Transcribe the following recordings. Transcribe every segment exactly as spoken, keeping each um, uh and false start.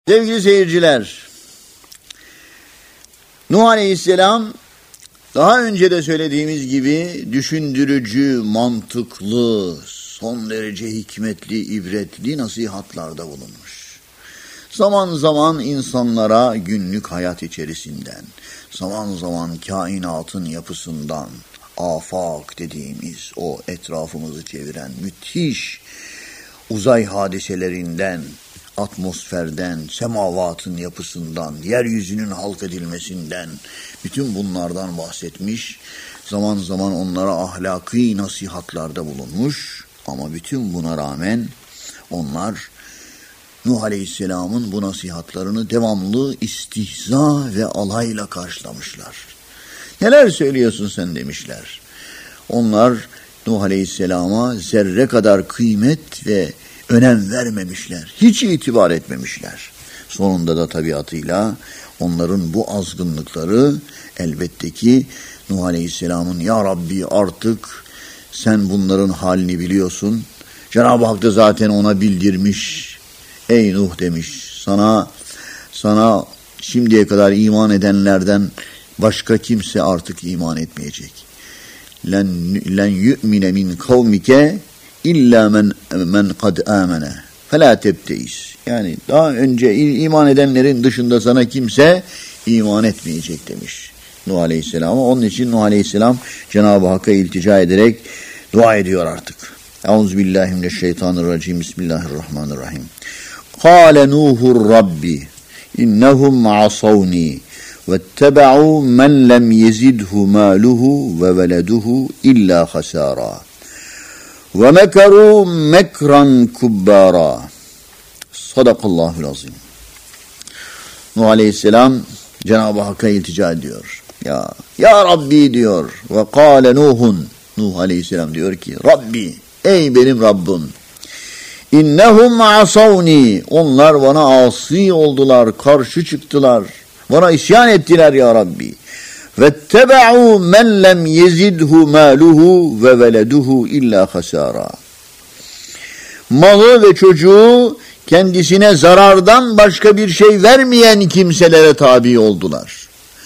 Sevgili seyirciler, Nuh Aleyhisselam daha önce de söylediğimiz gibi düşündürücü, mantıklı, son derece hikmetli, ibretli nasihatlarda bulunmuş. Zaman zaman insanlara günlük hayat içerisinden, zaman zaman kainatın yapısından, afak dediğimiz o etrafımızı çeviren müthiş uzay hadiselerinden, atmosferden, semavatın yapısından, yeryüzünün halk edilmesinden, bütün bunlardan bahsetmiş. Zaman zaman onlara ahlaki nasihatlarda bulunmuş. Ama bütün buna rağmen onlar Nuh Aleyhisselam'ın bu nasihatlarını devamlı istihza ve alayla karşılamışlar. Neler söylüyorsun sen demişler. Onlar Nuh Aleyhisselam'a zerre kadar kıymet ve önem vermemişler. Hiç itibar etmemişler. Sonunda da tabiatıyla onların bu azgınlıkları elbette ki Nuh Aleyhisselam'ın ya Rabbi artık sen bunların halini biliyorsun. Cenab-ı Hak da zaten ona bildirmiş. Ey Nuh demiş, sana sana şimdiye kadar iman edenlerden başka kimse artık iman etmeyecek. Len len yu'mine min kavmike İlla men men kad amene fela tebteis. Yani daha önce iman edenlerin dışında sana kimse iman etmeyecek demiş Nuh Aleyhisselam'a. Onun için Nuh Aleyhisselam Cenab-ı Hakk'a iltica ederek dua ediyor artık. Euzubillahimineşşeytanirracim. Bismillahirrahmanirrahim. Kâle Nuhur Rabbi innehum asavni vettebe'u men lem yezidhu maluhu ve veleduhu illa hasara. Ve mekaru mekran kubbara. Sadakallahul azim. Nuh Aleyhisselam Cenab-ı Hakk'a iltica ediyor. Ya, ya Rabbi diyor. Ve kâle Nuhun. Nuh Aleyhisselam diyor ki Rabbi, ey benim Rabbim. İnnehum asavni. Onlar bana asi oldular, karşı çıktılar. Bana isyan ettiler ya Rabbi. وَاتَّبَعُوا مَنْ لَمْ يَزِدْهُ مَالُهُ وَوَلَدُهُ اِلَّا خَسَارًا. Malı ve çocuğu kendisine zarardan başka bir şey vermeyen kimselere tabi oldular.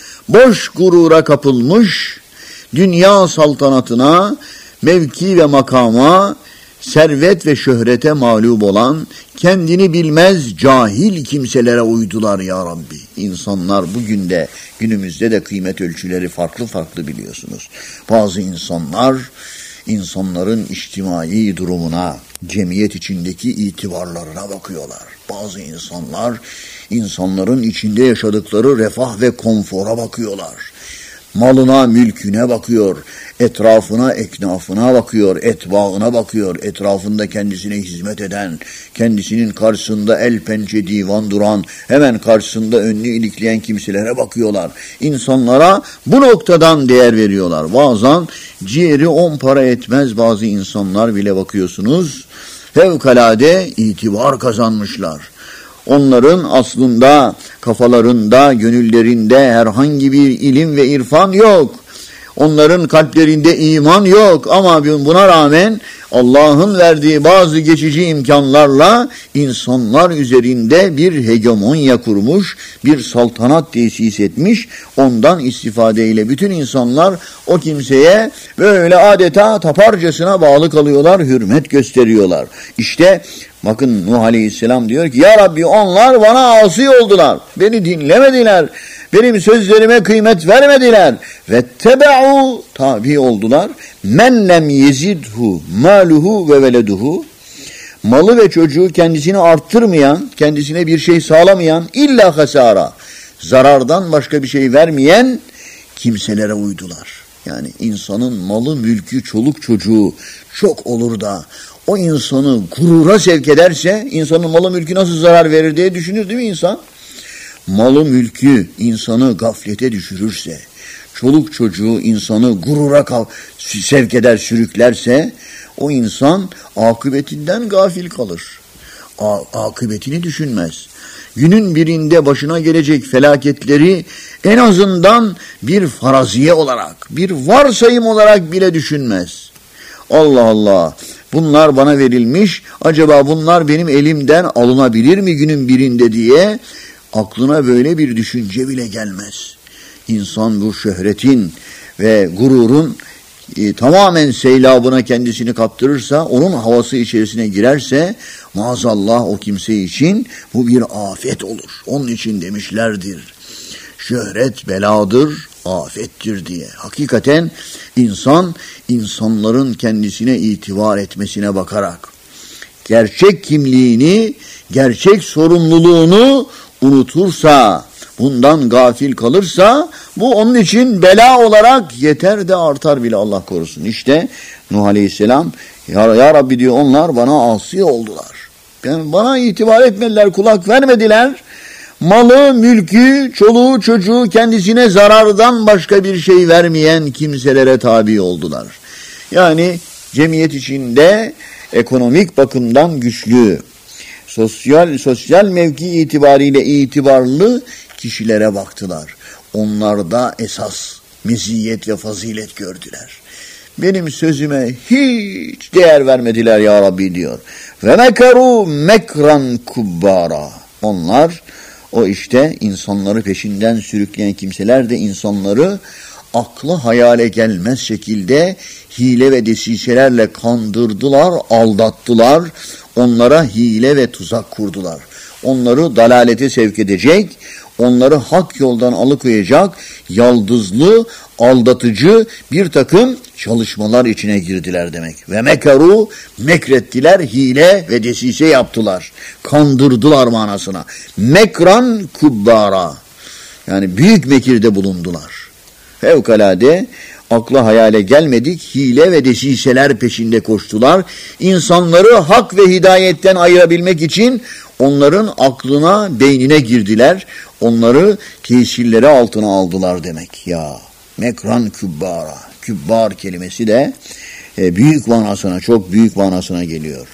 Boş gurura kapılmış, dünya saltanatına, mevki ve makama, servet ve şöhrete mağlup olan, kendini bilmez cahil kimselere uydular ya Rabbi. İnsanlar bugün de, günümüzde de kıymet ölçüleri farklı farklı biliyorsunuz. Bazı insanlar, insanların içtimai durumuna, cemiyet içindeki itibarlarına bakıyorlar. Bazı insanlar, insanların içinde yaşadıkları refah ve konfora bakıyorlar. Malına, mülküne bakıyor, etrafına, eknafına bakıyor, etbaına bakıyor, etrafında kendisine hizmet eden, kendisinin karşısında el pençe divan duran, hemen karşısında önünü ilikleyen kimselere bakıyorlar. İnsanlara bu noktadan değer veriyorlar. Bazen ciğeri on para etmez bazı insanlar bile bakıyorsunuz, fevkalade itibar kazanmışlar. Onların aslında kafalarında, gönüllerinde herhangi bir ilim ve irfan yok. Onların kalplerinde iman yok ama buna rağmen Allah'ın verdiği bazı geçici imkanlarla insanlar üzerinde bir hegemonya kurmuş, bir saltanat tesis etmiş. Ondan istifadeyle bütün insanlar o kimseye böyle adeta taparcasına bağlı kalıyorlar, hürmet gösteriyorlar. İşte bakın Nuh Aleyhisselam diyor ki ya Rabbi onlar bana asi oldular, beni dinlemediler. Benim sözlerime kıymet vermediler. Vettebe'u tabi oldular. Men lem yezidhu maluhu ve veleduhu. Malı ve çocuğu kendisini arttırmayan, kendisine bir şey sağlamayan illa hasara. Zarardan başka bir şey vermeyen kimselere uydular. Yani insanın malı, mülkü, çoluk çocuğu çok olur da o insanı gurura sevk ederse insanın malı mülkü nasıl zarar verir diye düşünür değil mi insan? Malı mülkü insanı gaflete düşürürse, çoluk çocuğu insanı gurura sevk eder, sürüklerse, o insan akıbetinden gafil kalır. A- akıbetini düşünmez. Günün birinde başına gelecek felaketleri en azından bir faraziye olarak, bir varsayım olarak bile düşünmez. Allah Allah! bunlar bana verilmiş, acaba bunlar benim elimden alınabilir mi günün birinde diye aklına böyle bir düşünce bile gelmez. İnsan bu şöhretin ve gururun e, tamamen seylabına kendisini kaptırırsa, onun havası içerisine girerse maazallah o kimse için bu bir afet olur. Onun için demişlerdir, şöhret beladır, afettir diye. Hakikaten insan, insanların kendisine itibar etmesine bakarak gerçek kimliğini, gerçek sorumluluğunu unutursa, bundan gafil kalırsa, bu onun için bela olarak yeter de artar bile, Allah korusun. İşte Nuh Aleyhisselam, ya, ya Rabbi diyor, onlar bana asi oldular. Yani bana itibar etmediler, kulak vermediler. Malı, mülkü, çoluğu, çocuğu kendisine zarardan başka bir şey vermeyen kimselere tabi oldular. Yani cemiyet içinde ekonomik bakımdan güçlü, sosyal sosyal mevki itibariyle itibarlı kişilere baktılar. Onlarda esas meziyet ve fazilet gördüler. Benim sözüme hiç değer vermediler ya Rabbi diyor. Ve mekaru mekran kubbara. Onlar, o işte insanları peşinden sürükleyen kimseler de insanları aklı hayale gelmez şekilde hile ve desiselerle kandırdılar, aldattılar. Onlara hile ve tuzak kurdular. Onları dalalete sevk edecek, onları hak yoldan alıkoyacak, yaldızlı, aldatıcı bir takım çalışmalar içine girdiler demek. Ve mekaru, mekrettiler, hile ve desise yaptılar. Kandırdılar manasına. Mekran kubbara. Yani büyük mekirde bulundular. Fevkalade akla hayale gelmedik hile ve desiseler peşinde koştular. İnsanları hak ve hidayetten ayırabilmek için onların aklına, beynine girdiler. Onları tesirleri altına aldılar demek. Ya mekran kübbara. Kübbar kelimesi de e, büyük manasına, çok büyük manasına geliyor.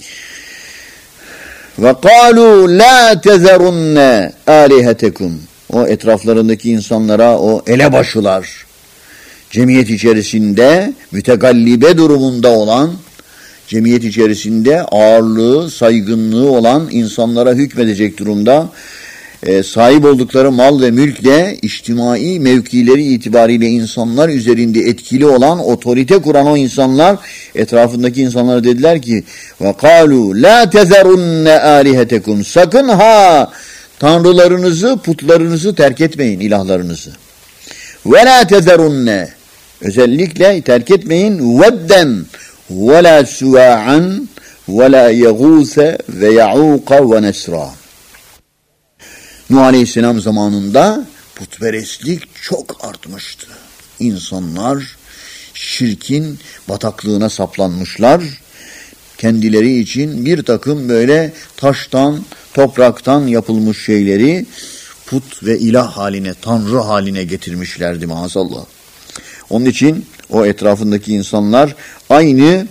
Ve kâlû lâ tezerunne âlihetekum. O etraflarındaki insanlara, o elebaşılar, cemiyet içerisinde mütegallibe durumunda olan, cemiyet içerisinde ağırlığı, saygınlığı olan insanlara hükmedecek durumda, e, sahip oldukları mal ve mülkle içtimai mevkileri itibariyle insanlar üzerinde etkili olan, otorite kuran o insanlar etrafındaki insanlara dediler ki وَقَالُوا لَا تَذَرُنَّ آلِهَتَكُمْ. Sakın ha tanrılarınızı, putlarınızı terk etmeyin, ilahlarınızı. وَلَا تَذَرُنَّ. Özellikle terk etmeyin. وَدَّنْ وَلَا سُوَاعًا وَلَا يَغُوثَ وَيَعُوقَ وَنَسْرًا. Nuh Aleyhisselam zamanında putperestlik çok artmıştı. İnsanlar şirkin bataklığına saplanmışlar. Kendileri için bir takım böyle taştan, topraktan yapılmış şeyleri put ve ilah haline, tanrı haline getirmişlerdi maazallah. Onun için o etrafındaki insanlar aynı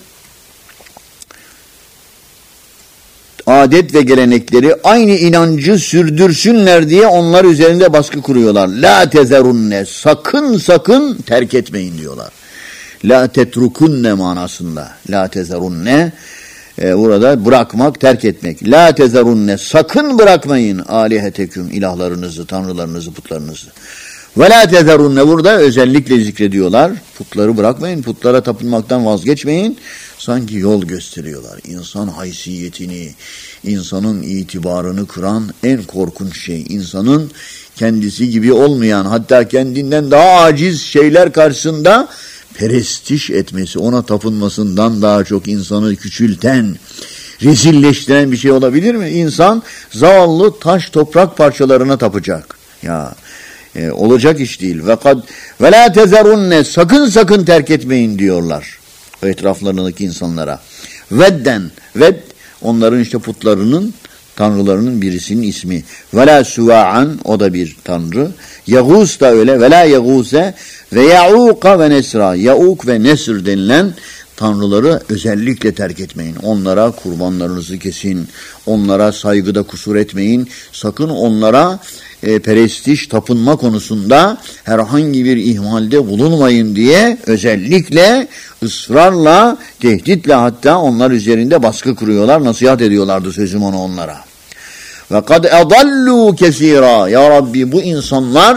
adet ve gelenekleri, aynı inancı sürdürsünler diye onlar üzerinde baskı kuruyorlar. La tezerunne, sakın sakın terk etmeyin diyorlar. La tetrukunne manasında. La tezerunne, e, burada bırakmak, terk etmek. La tezerunne, sakın bırakmayın aliheteküm, ilahlarınızı, tanrılarınızı, putlarınızı. Ve la tezerunne, burada özellikle zikrediyorlar. Putları bırakmayın, putlara tapınmaktan vazgeçmeyin. Sanki yol gösteriyorlar. İnsan haysiyetini, insanın itibarını kıran en korkunç şey. İnsanın kendisi gibi olmayan, hatta kendinden daha aciz şeyler karşısında perestiş etmesi, ona tapınmasından daha çok insanı küçülten, rezilleştiren bir şey olabilir mi? İnsan zavallı taş toprak parçalarına tapacak. Ya e, olacak iş değil. Ve kad ve la tezerunne, sakın sakın terk etmeyin diyorlar o etraflarındaki insanlara. Vedden, ved onların işte putlarının, tanrılarının birisinin ismi. Ve la suva'an, o da bir tanrı. Yağuz da öyle. Ve la yağuze ve ya'uka ve nesra. Ya'uk ve nesr denilen tanrıları özellikle terk etmeyin. Onlara kurbanlarınızı kesin. Onlara saygıda kusur etmeyin. Sakın onlara e, perestiş, tapınma konusunda herhangi bir ihmalde bulunmayın diye özellikle ısrarla, tehditle hatta onlar üzerinde baskı kuruyorlar, nasihat ediyorlardı sözüm onu onlara. Ve kad edallu kesira. Ya Rabbi, bu insanlar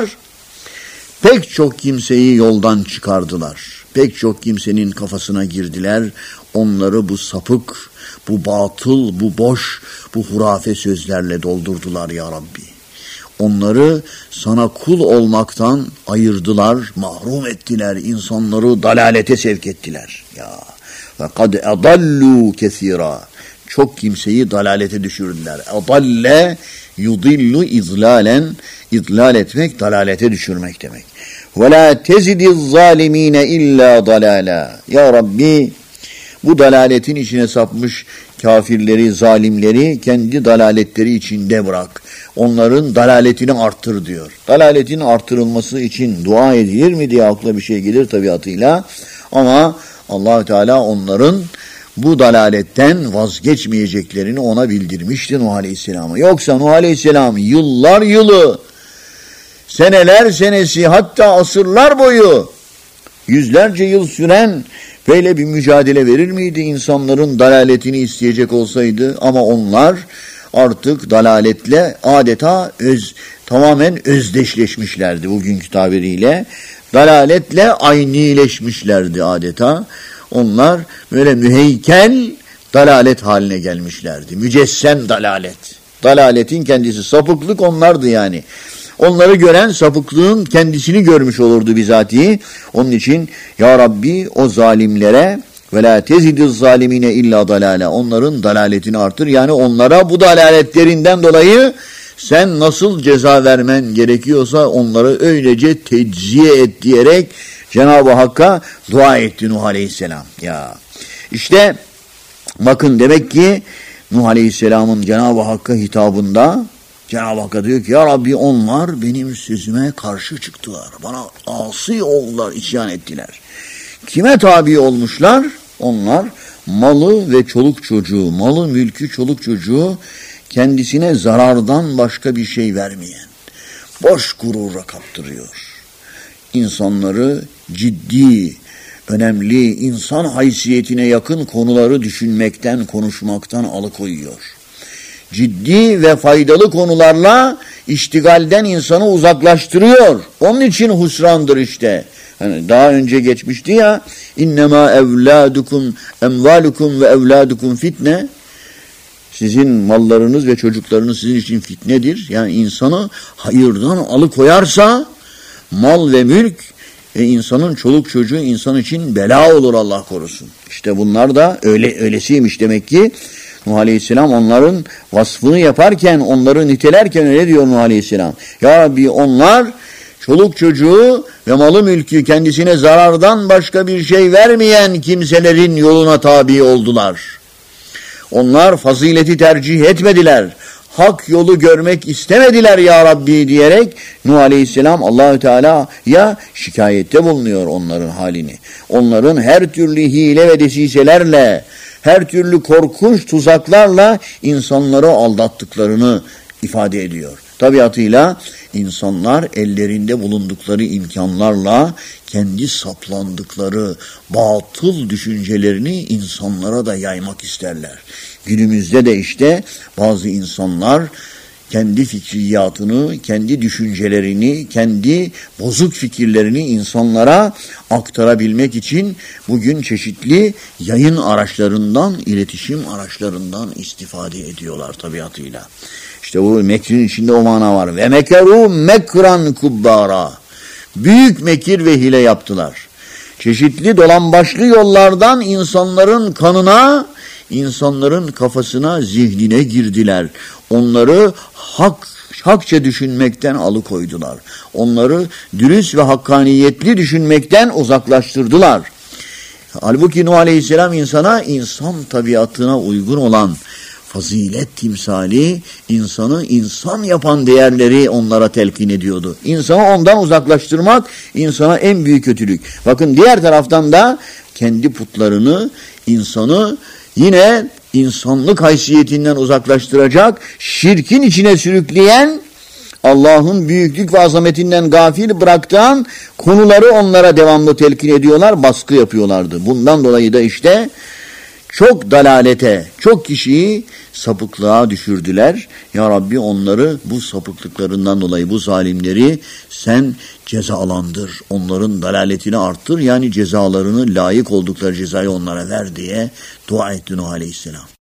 pek çok kimseyi yoldan çıkardılar. Pek çok kimsenin kafasına girdiler. Onları bu sapık, bu batıl, bu boş, bu hurafe sözlerle doldurdular ya Rabbi. Onları sana kul olmaktan ayırdılar, mahrum ettiler, insanları dalalete sevk ettiler. Ya ve kad edallu kesira. Çok kimseyi dalalete düşürdüler. Adalle yudillu izlalen, izlal etmek, dalalete düşürmek demek. Ve la tezidiz zalimine illa dalala. Ya Rabbi, bu dalaletin içine sapmış kafirleri, zalimleri kendi dalaletleri içinde bırak. Onların dalaletini arttır diyor. Dalaletin artırılması için dua edilir mi diye akla bir şey gelir tabiatıyla. Ama Allah Teala onların bu dalaletten vazgeçmeyeceklerini ona bildirmişti Nuh Aleyhisselam'a. Yoksa Nuh Aleyhisselam yıllar yılı, seneler senesi, hatta asırlar boyu yüzlerce yıl süren böyle bir mücadele verir miydi insanların dalaletini isteyecek olsaydı? Ama onlar artık dalaletle adeta öz, tamamen özdeşleşmişlerdi bugünkü tabiriyle. Dalaletle aynileşmişlerdi adeta. Onlar böyle müheykel dalalet haline gelmişlerdi. Mücessem dalalet. Dalaletin kendisi, sapıklık onlardı yani. Onları gören sapıklığın kendisini görmüş olurdu bizatihi. Onun için ya Rabbi o zalimlere ve la tezidiz zalimine illa dalala. Onların dalaletini artır. Yani onlara bu dalaletlerinden dolayı sen nasıl ceza vermen gerekiyorsa onları öylece tecziye et diyerek Cenab-ı Hakk'a dua etti Nuh Aleyhisselam. Ya işte bakın, demek ki Nuh Aleyhisselam'ın Cenab-ı Hakk'a hitabında Cenab-ı Hakk'a diyor ki ya Rabbi, onlar benim sözüme karşı çıktılar. Bana asi oldular, isyan ettiler. Kime tabi olmuşlar? Onlar malı ve çoluk çocuğu, malı mülkü çoluk çocuğu kendisine zarardan başka bir şey vermeyen, boş gurura kaptırıyor. İnsanları ciddi, önemli, insan haysiyetine yakın konuları düşünmekten, konuşmaktan alıkoyuyor. Ciddi ve faydalı konularla iştigalden insanı uzaklaştırıyor. Onun için husrandır işte. Hani daha önce geçmişti ya, innema evladukum emvalukum ve evladukum fitne. Sizin mallarınız ve çocuklarınız sizin için fitnedir. Yani insanı hayırdan alıkoyarsa mal ve mülk ve insanın çoluk çocuğu insan için bela olur, Allah korusun. İşte bunlar da öyle öylesiymiş demek ki. Nuh Aleyhisselam onların vasfını yaparken, onları nitelerken öyle diyor Nuh Aleyhisselam. Ya Rabbi, onlar çoluk çocuğu ve malı mülkü kendisine zarardan başka bir şey vermeyen kimselerin yoluna tabi oldular. Onlar fazileti tercih etmediler. Hak yolu görmek istemediler ya Rabbi diyerek Nuh Aleyhisselam Allahü Teala'ya şikayette bulunuyor onların halini. Onların her türlü hile ve desiselerle, her türlü korkunç tuzaklarla insanları aldattıklarını ifade ediyor. Tabiatıyla insanlar ellerinde bulundukları imkanlarla kendi saplandıkları batıl düşüncelerini insanlara da yaymak isterler. Günümüzde de işte bazı insanlar kendi fikriyatını, kendi düşüncelerini, kendi bozuk fikirlerini insanlara aktarabilmek için bugün çeşitli yayın araçlarından, iletişim araçlarından istifade ediyorlar tabiatıyla. İşte bu mekrin içinde o mana var. Ve mekeru mekran kubbara. Büyük mekir ve hile yaptılar. Çeşitli dolambaçlı yollardan insanların kanına, insanların kafasına, zihnine girdiler. Onları hak, hakça düşünmekten alıkoydular. Onları dürüst ve hakkaniyetli düşünmekten uzaklaştırdılar. Halbuki Nuh Aleyhisselam insana, insan tabiatına uygun olan fazilet timsali, insanı insan yapan değerleri onlara telkin ediyordu. İnsanı ondan uzaklaştırmak insana en büyük kötülük. Bakın diğer taraftan da kendi putlarını, insanı yine insanlık haysiyetinden uzaklaştıracak, şirkin içine sürükleyen Allah'ın büyüklük ve azametinden gafil bıraktıran konuları onlara devamlı telkin ediyorlar, baskı yapıyorlardı. Bundan dolayı da işte çok dalalete, çok kişiyi sapıklığa düşürdüler. Ya Rabbi onları bu sapıklıklarından dolayı bu zalimleri sen cezalandır. Onların dalaletini arttır. Yani cezalarını layık oldukları cezayı onlara ver diye dua etti Nuh Aleyhisselam.